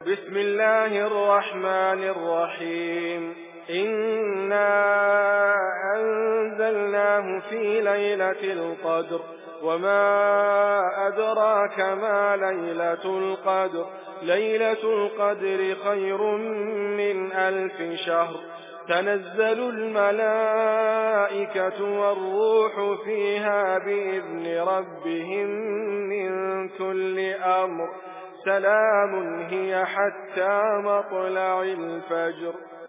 بسم الله الرحمن الرحيم. إنا أنزلناه في ليلة القدر وما أدراك ما ليلة القدر. ليلة القدر خير من 1000 شهر. تنزل الملائكة والروح فيها بإذن ربهم من كل أمر. سلام هي حتى مطلع الفجر.